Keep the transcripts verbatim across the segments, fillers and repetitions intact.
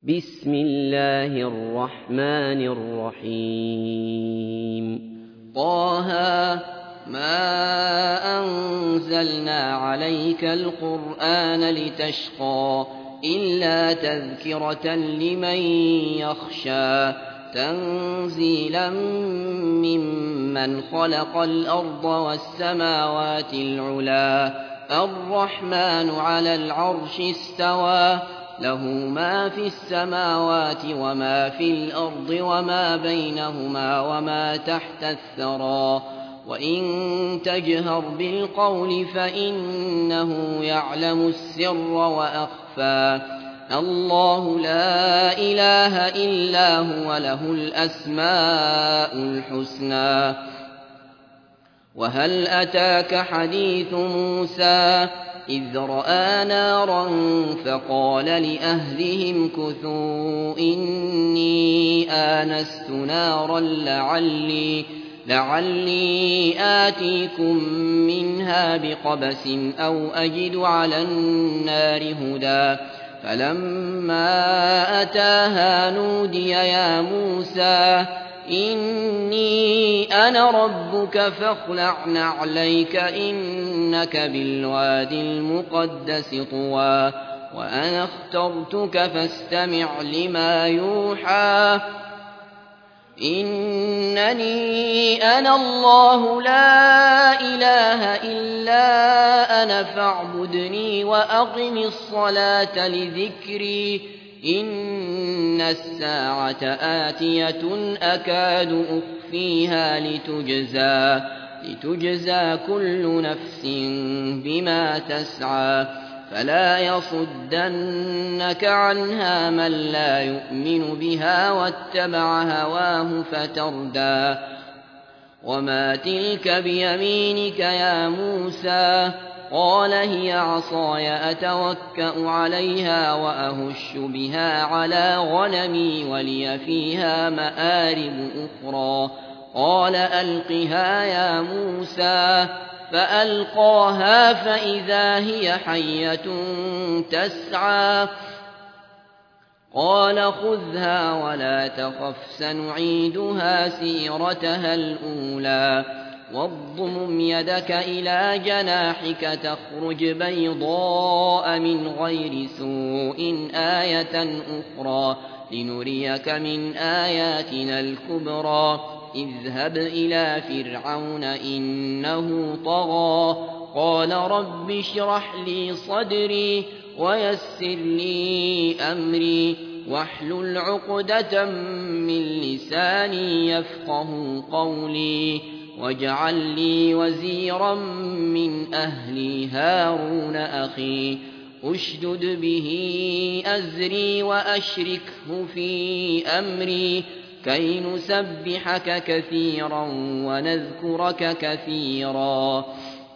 بسم الله الرحمن الرحيم طه ما أنزلنا عليك القرآن لتشقى إلا تذكرة لمن يخشى تنزيلا ممن خلق الأرض والسماوات العلا الرحمن على العرش استوى له ما في السماوات وما في الأرض وما بينهما وما تحت الثرى وإن تجهر بالقول فإنه يعلم السر وأخفى الله لا إله إلا هو له الأسماء الحسنى وهل أتاك حديث موسى إذ رأى نارا فقال لأهلهم كثوا إني آنست نارا لعلي, لعلي آتيكم منها بقبس أو أجد على النار هدى فلما أتاها نودي يا موسى إني أنا ربك فاخلع نعليك إنك بالوادي المقدس طوى وأنا اخترتك فاستمع لما يوحى إنني أنا الله لا إله إلا أنا فاعبدني وأقم الصلاة لذكري إن الساعة آتية أكاد أخفيها لتجزى, لتجزى كل نفس بما تسعى فلا يصدنك عنها من لا يؤمن بها واتبع هواه فتردى وما تلك بيمينك يا موسى قال هي عصاي أتوكأ عليها وأهش بها على غنمي ولي فيها مآرب أخرى قال ألقها يا موسى فألقاها فإذا هي حية تسعى قال خذها ولا تخف سنعيدها سيرتها الأولى واضمم يدك إلى جناحك تخرج بيضاء من غير سوء آية أخرى لنريك من آياتنا الكبرى اذهب إلى فرعون إنه طغى قال رب اشرح لي صدري ويسر لي أمري واحلل عقدة من لساني يفقه قولي واجعل لي وزيرا من أهلي هارون أخي أشدد به أزري وأشركه في أمري كي نسبحك كثيرا ونذكرك كثيرا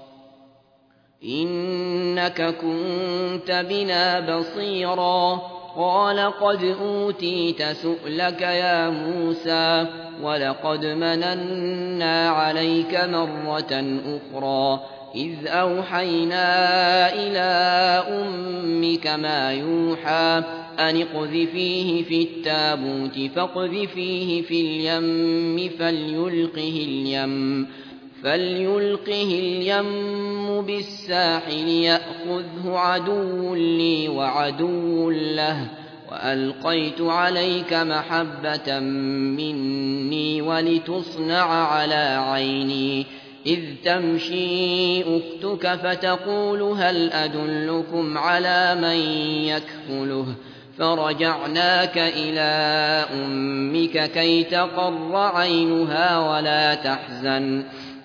إنك كنت بنا بصيرا قال قد أوتيت سؤلك يا موسى ولقد مننا عليك مرة أخرى إذ أوحينا إلى أمك ما يوحى أن اقذفيه في التابوت فاقذفيه في اليم فليلقه اليم فليلقه اليم بالساحل يأخذه عدو لي وعدو له وألقيت عليك محبة مني ولتصنع على عيني إذ تمشي أختك فتقول هل أدلكم على من يكفله فرجعناك إلى أمك كي تقر عينها ولا تحزن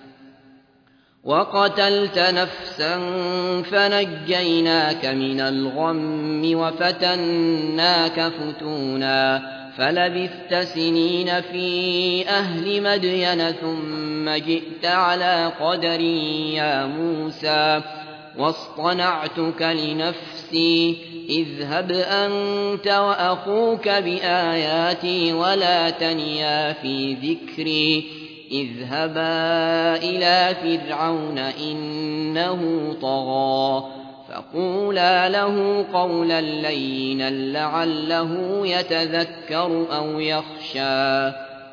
وقتلت نفسا فنجيناك من الغم وفتناك فتونا فلبثت سنين في أهل مدين ثم جئت على قدر يا موسى واصطنعتك لنفسي اذهب أنت وأخوك بآياتي ولا تنيا في ذكري اذهبا إلى فرعون إنه طغى فقولا له قولا لينا لعله يتذكر أو يخشى.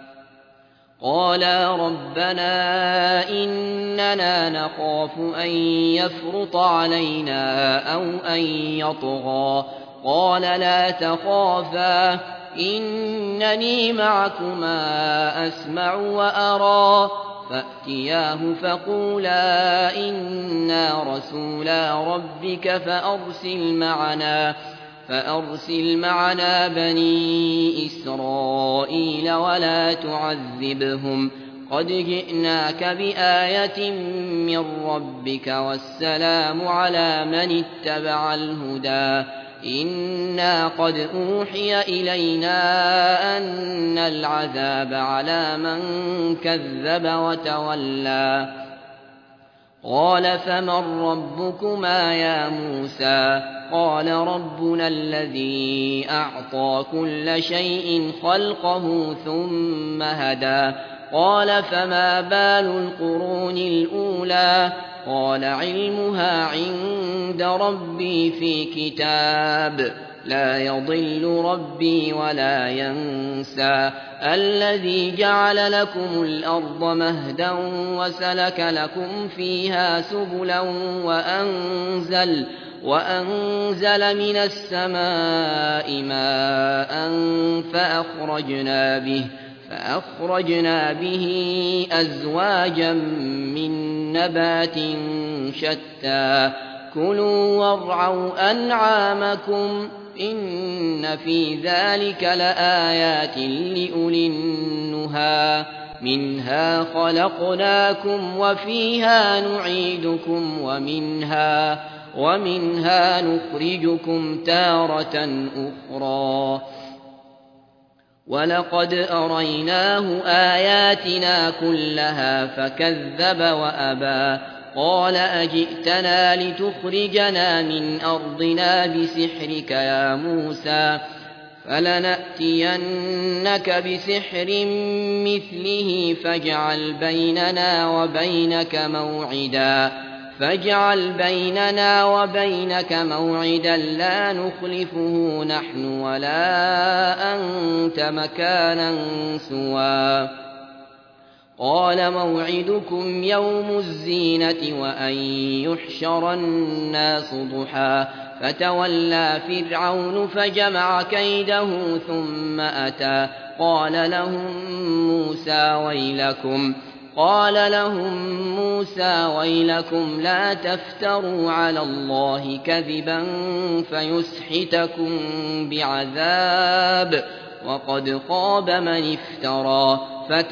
قالا ربنا إننا نخاف أن يفرط علينا أو أن يطغى. قال لا تخافا إنني معكما أسمع وأرى. فأتياه فقولا إنا رسولا ربك فأرسل معنا فأرسل معنا بني إسرائيل ولا تعذبهم قد جئناك بآية من ربك والسلام على من اتبع الهدى. إنا قد أوحي إلينا أن العذاب على من كذب وتولى. قال فمن ربكما يا موسى؟ قال ربنا الذي أعطى كل شيء خلقه ثم هدى. قال فما بال القرون الأولى؟ قال علمها عند ربي في كتاب لا يضل ربي ولا ينسى. الذي جعل لكم الأرض مهدا وسلك لكم فيها سبلا وأنزل, وأنزل من السماء ماء فأخرجنا به فأخرجنا به أزواجا من نبات شتى. كلوا وارعوا أنعامكم إن في ذلك لآيات لأولي النهى. منها خلقناكم وفيها نعيدكم ومنها, ومنها نخرجكم تارة أخرى. ولقد أريناه آياتنا كلها فكذب وأبى. قال أجئتنا لتخرجنا من أرضنا بسحرك يا موسى؟ فلنأتينك بسحر مثله فاجعل بيننا وبينك موعدا فاجعل بيننا وبينك موعدا لا نخلفه نحن ولا أنت مكانا سوى. قال موعدكم يوم الزينة وأن يحشر الناس ضحى. فتولى فرعون فجمع كيده ثم أتى. قال لهم موسى ويلكم قال لهم موسى ويلكم لا تفتروا على الله كذبا فيسحتكم بعذاب وقد خاب من افترى.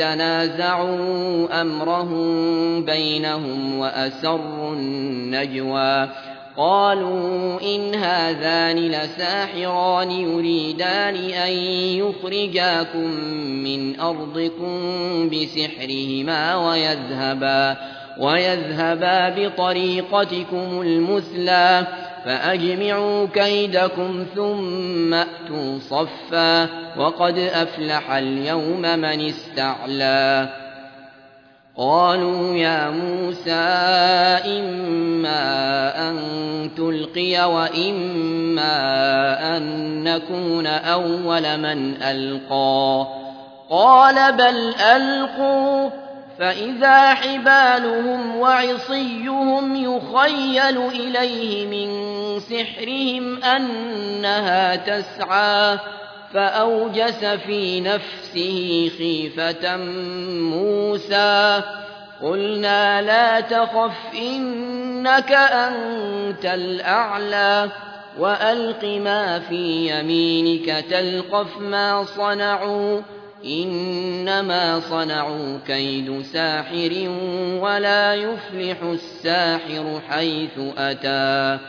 فتنازعوا أمرهم بينهم وأسروا النجوى. قالوا إن هذان لساحران يريدان أن يخرجاكم من أرضكم بسحرهما ويذهبا, ويذهبا بطريقتكم المثلى. فأجمعوا كيدكم ثم أتوا صفا وقد أفلح اليوم من استعلى. قالوا يا موسى إما أن تلقي وإما أن نكون أول من ألقى. قال بل ألقوا فإذا حبالهم وعصيهم يخيل إليه من سحرهم أنها تسعى. فأوجس في نفسه خيفة موسى. قلنا لا تخف إنك أنت الأعلى وألق ما في يمينك تلقف ما صنعوا إنما صنعوا كيد ساحر ولا يفلح الساحر حيث أتى.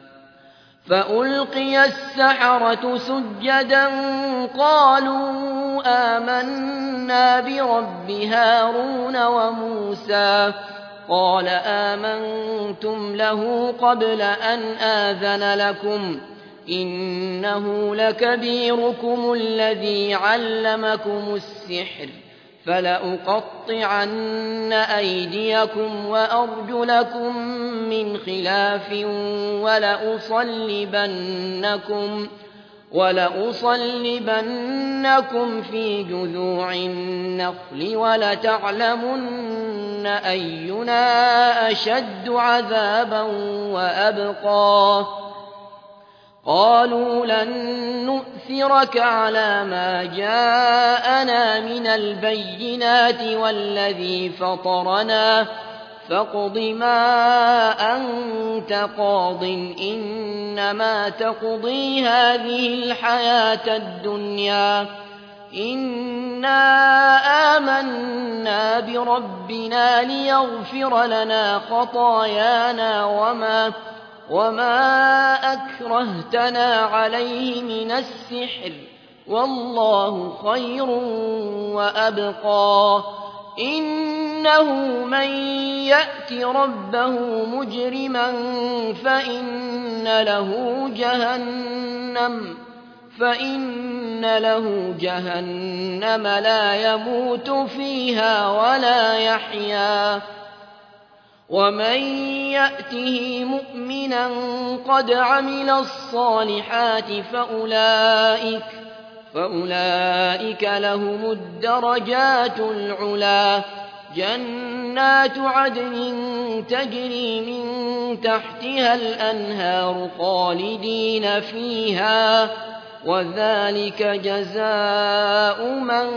فألقي السحرة سجدا قالوا آمنا برب هارون وموسى. قال آمنتم له قبل أن آذن لكم إنه لكبيركم الذي علمكم السحر فلأقطعن أيديكم وأرجلكم من خلاف ولأصلبنكم, ولأصلبنكم في جذوع النخل ولتعلمن أينا أشد عذابا وأبقى. قالوا لن نؤثرك على ما جاءنا من البينات والذي فطرنا فاقض ما أنت قاض إنما تقضي هذه الحياة الدنيا إنا آمنا بربنا ليغفر لنا خطايانا وما, وما أكرهتنا عليه من السحر والله خير وأبقى. إنه من يأت ربه مجرما فإن له جهنم, فإن له جهنم لا يموت فيها ولا يحيا. ومن يأته مؤمنا قد عمل الصالحات فأولئك, فأولئك لهم الدرجات العلا جنات عدن تجري من تحتها الأنهار خالدين فيها وذلك جزاء من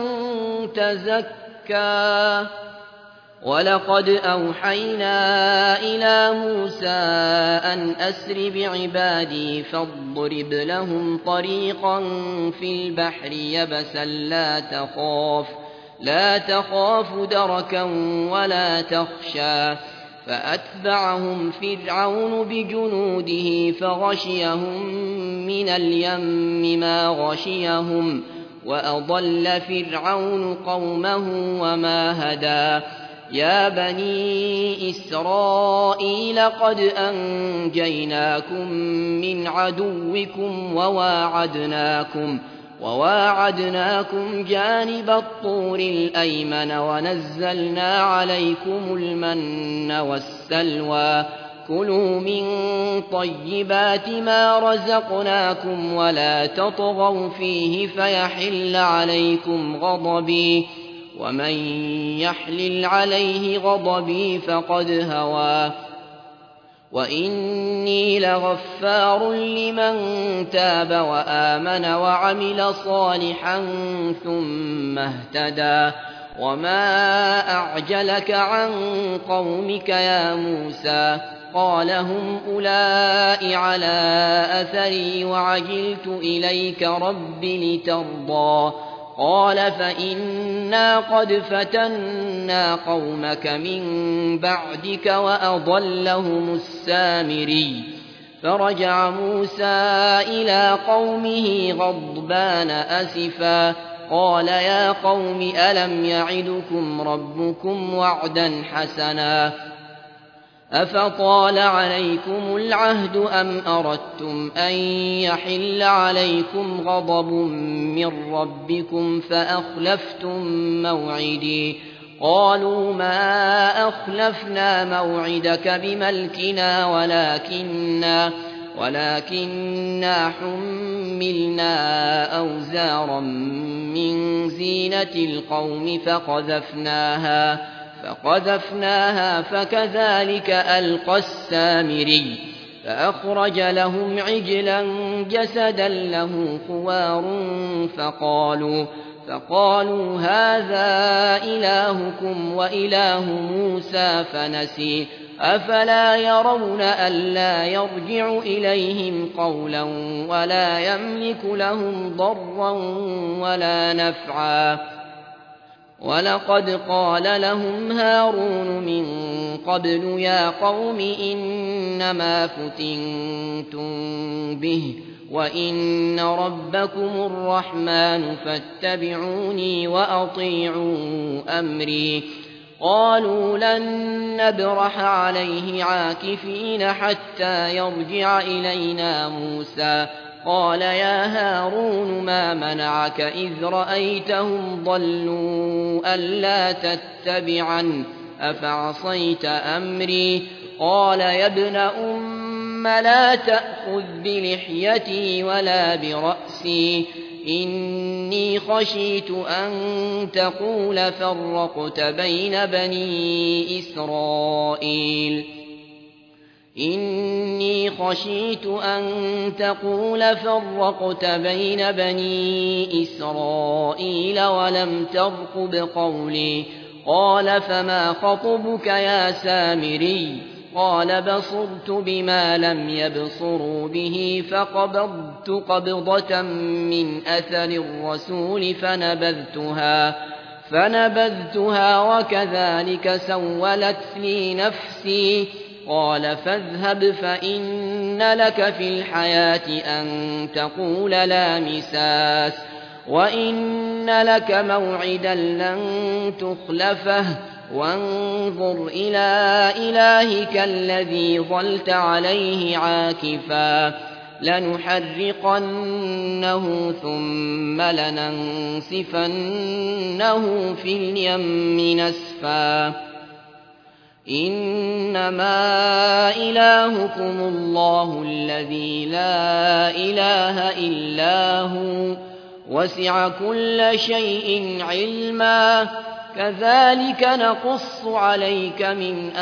تزكى. ولقد أوحينا إلى موسى أن أسر بعبادي فاضرب لهم طريقا في البحر يبسا لا تخاف, لا تخاف دركا ولا تخشى. فأتبعهم فرعون بجنوده فغشيهم من اليم ما غشيهم وأضل فرعون قومه وما هدى. يا بني إسرائيل قد أنجيناكم من عدوكم وواعدناكم, وواعدناكم جانب الطور الأيمن ونزلنا عليكم المن والسلوى. كلوا من طيبات ما رزقناكم ولا تطغوا فيه فيحل عليكم غضبي, ومن يحلل عليه غضبي فقد هوى. وإني لغفار لمن تاب وآمن وعمل صالحا ثم اهتدى. وما أعجلك عن قومك يا موسى؟ قال هم أولئك على أثري وعجلت إليك رب لترضى. قال فإنا قد فتنا قومك من بعدك وأضلهم السامري. فرجع موسى إلى قومه غضبان أسفا قال يا قوم ألم يعدكم ربكم وعدا حسنا أفطال عليكم العهد أم أردتم أن يحل عليكم غضب من ربكم فأخلفتم موعدي. قالوا ما أخلفنا موعدك بملكنا ولكننا, ولكننا حملنا أوزارا من زينة القوم فقذفناها, فقذفناها فكذلك ألقى السامري. فأخرج لهم عجلا جسدا له خوار فقالوا, فقالوا هذا إلهكم وإله موسى فنسي. أفلا يرون ألا يرجع إليهم قولا ولا يملك لهم ضرا ولا نفعا. ولقد قال لهم هارون من قبل يا قوم إنما فتنتم به وإن ربكم الرحمن فاتبعوني وأطيعوا أمري. قالوا لن نبرح عليه عاكفين حتى يرجع إلينا موسى. قال يا هارون ما منعك إذ رأيتهم ضلوا ألا تتبعن أفعصيت أمري قال يا ابن أم لا تأخذ بلحيتي ولا برأسي إني خشيت أن تقول فرقت بين بني إسرائيل إني خشيت أن تقول فرقت بين بني إسرائيل ولم ترقب قولي قال فما خطبك يا سامري قال بصرت بما لم يبصروا به فقبضت قبضة من أثر الرسول فنبذتها فنبذتها وكذلك سولت لي نفسي قال فاذهب فإن لك في الحياة أن تقول لا مساس وإن لك موعدا لن تخلفه وانظر إلى إلهك الذي ظلت عليه عاكفا لنحرقنه ثم لننسفنه في اليم نسفا إنما إلهكم الله الذي لا إله إلا هو وسع كل شيء علما كذلك نقص عليك من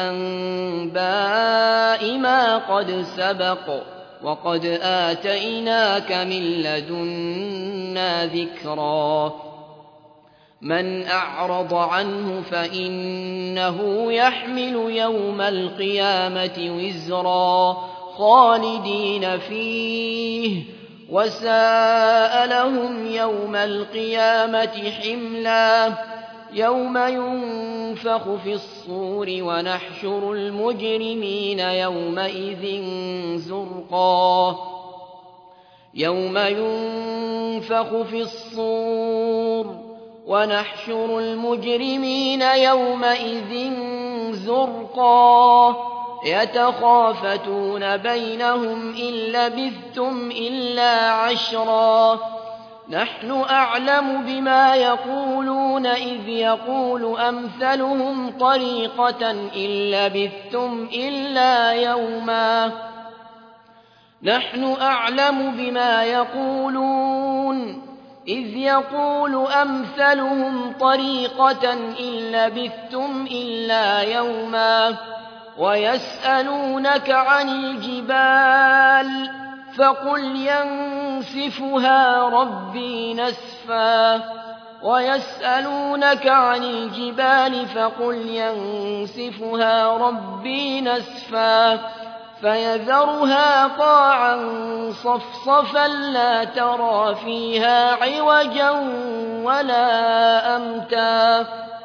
أنباء ما قد سبق وقد آتيناك من لدنا ذكرا من أعرض عنه فإنه يحمل يوم القيامة وزرا خالدين فيه وساء لهم يوم القيامة حملا يوم ينفخ في الصور ونحشر المجرمين يومئذ زرقا يوم ينفخ في الصور ونحشر المجرمين يومئذ زرقا يتخافتون بينهم إن لبثتم إلا عشرا نحن أعلم بما يقولون إذ يقول أمثلهم طريقة إن لبثتم إلا يوما نحن أعلم بما يقولون إذ يقول أمثلهم طريقة إن لبثتم إلا يوما ويسألونك عن الجبال فقل ينسفها ربي نسفا ويسألونك عن الجبال فقل ينسفها ربي نسفا فيذرها قاعا صفصفا لا ترى فيها عوجا ولا أمتا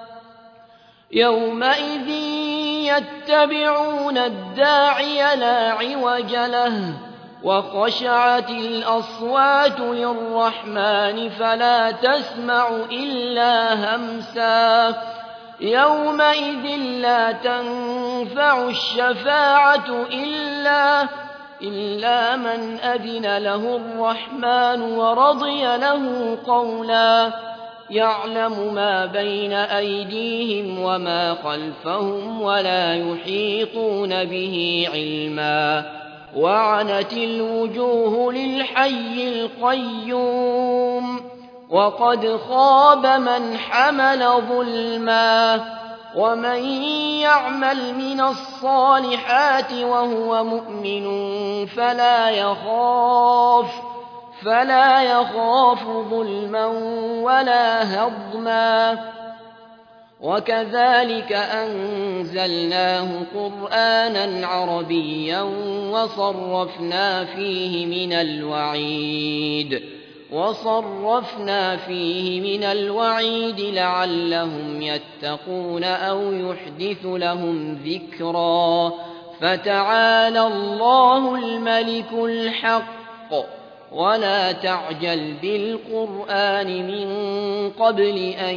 يومئذ يتبعون الداعي لا عوج له وخشعت الأصوات للرحمن فلا تسمع إلا همسا يومئذ لا تنفع الشفاعة إلا, إلا من أذن له الرحمن ورضي له قولا يعلم ما بين أيديهم وما خلفهم ولا يحيطون به علما وعنت الوجوه للحي القيوم وقد خاب من حمل ظلما ومن يعمل من الصالحات وهو مؤمن فلا يخاف فلا يخاف ظلما ولا هضما وكذلك أنزلناه قرآنا عربيا وصرفنا فيه من الوعيد وصرفنا فيه من الوعيد لعلهم يتقون أو يحدث لهم ذكرا فتعالى الله الملك الحق ولا تعجل بالقرآن من قبل أن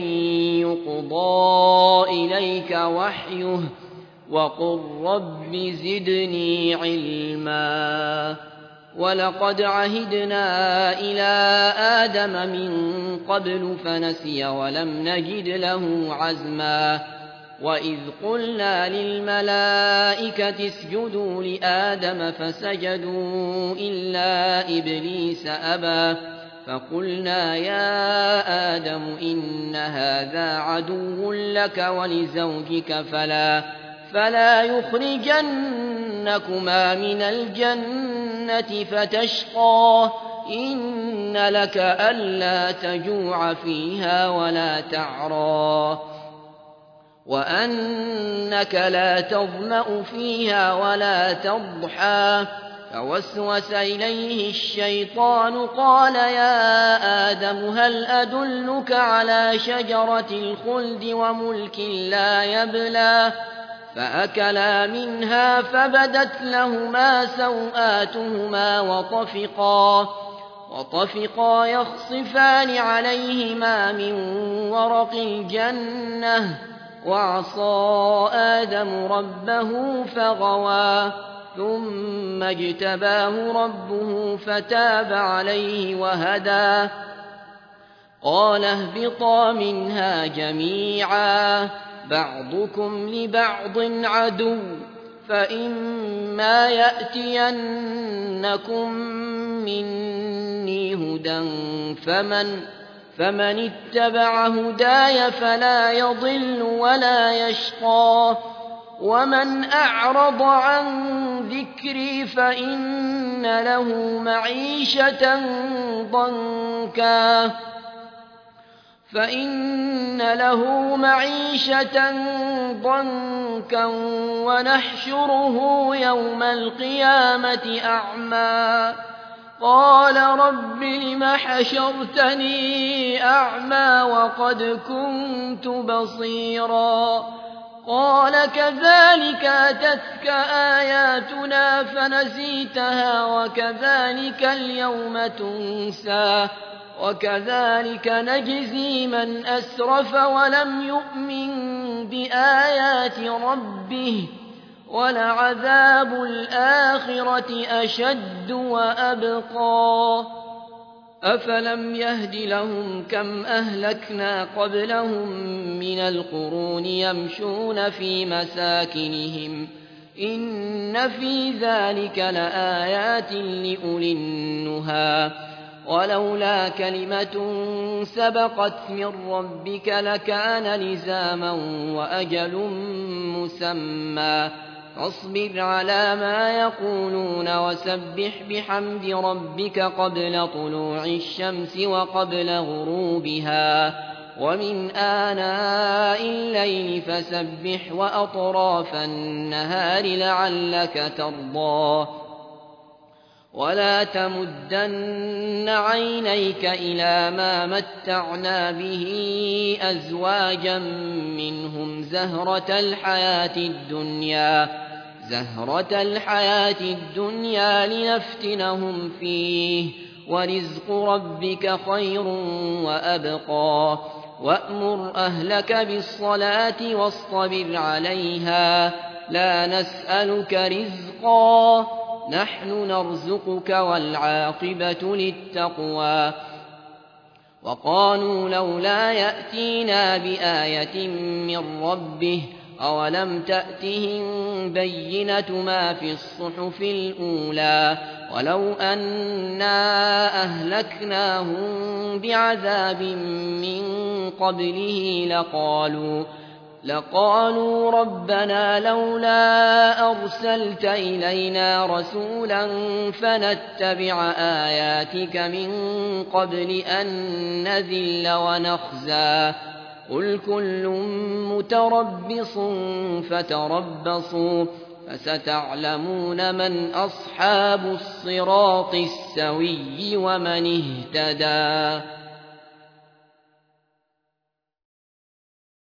يقضى إليك وحيه وقل رب زدني علما ولقد عهدنا إلى آدم من قبل فنسي ولم نجد له عزما وإذ قلنا للملائكة اسجدوا لآدم فسجدوا إلا إبليس أبى فقلنا يا آدم إن هذا عدو لك ولزوجك فلا, فلا يخرجنكما من الجنة فتشقى إن لك ألا تجوع فيها ولا تعرى وأنك لا تظمأ فيها ولا تضحى فوسوس إليه الشيطان قال يا آدم هل أدلك على شجرة الخلد وملك لا يبلى فأكلا منها فبدت لهما سوآتهما وطفقا, وطفقا يخصفان عليهما من ورق الجنة وعصى آدم ربه فغوى ثم اجتباه ربه فتاب عليه وهدى قال اهبطا منها جميعا بعضكم لبعض عدو فإما يأتينكم مني هدى فمن, فمن اتبع هداي فلا يضل ولا يشقى ومن أعرض عن ذكري فإن له معيشة ضنكا فإن له معيشة ضنكا ونحشره يوم القيامة أعمى قال رب لم حشرتني أعمى وقد كنت بصيرا قال كذلك أتتك آياتنا فنسيتها وكذلك اليوم تنسى وكذلك نجزي من أسرف ولم يؤمن بآيات ربه ولعذاب الآخرة أشد وأبقى أفلم يهد لهم كم أهلكنا قبلهم من القرون يمشون في مساكنهم إن في ذلك لآيات لأولي النهى ولولا كلمة سبقت من ربك لكان لزاما وأجل مسمى فاصبر على ما يقولون وسبح بحمد ربك قبل طلوع الشمس وقبل غروبها ومن آناء الليل فسبح وأطراف النهار لعلك ترضى ولا تمدن عينيك إلى ما متعنا به أزواجا منهم زهرة الحياة الدنيا زهرة الحياة الدنيا لنفتنهم فيه ورزق ربك خير وأبقى وأمر أهلك بالصلاة واصطبر عليها لا نسألك رزقا نحن نرزقك والعاقبة للتقوى وقالوا لولا يأتينا بآية من ربه أولم تأتهم بينة ما في الصحف الأولى ولو أنا أهلكناهم بعذاب من قبله لقالوا لقالوا ربنا لولا أرسلت إلينا رسولا فنتبع آياتك من قبل أن نذل ونخزى قل كل متربص فتربصوا فستعلمون من أصحاب الصراط السوي ومن اهتدى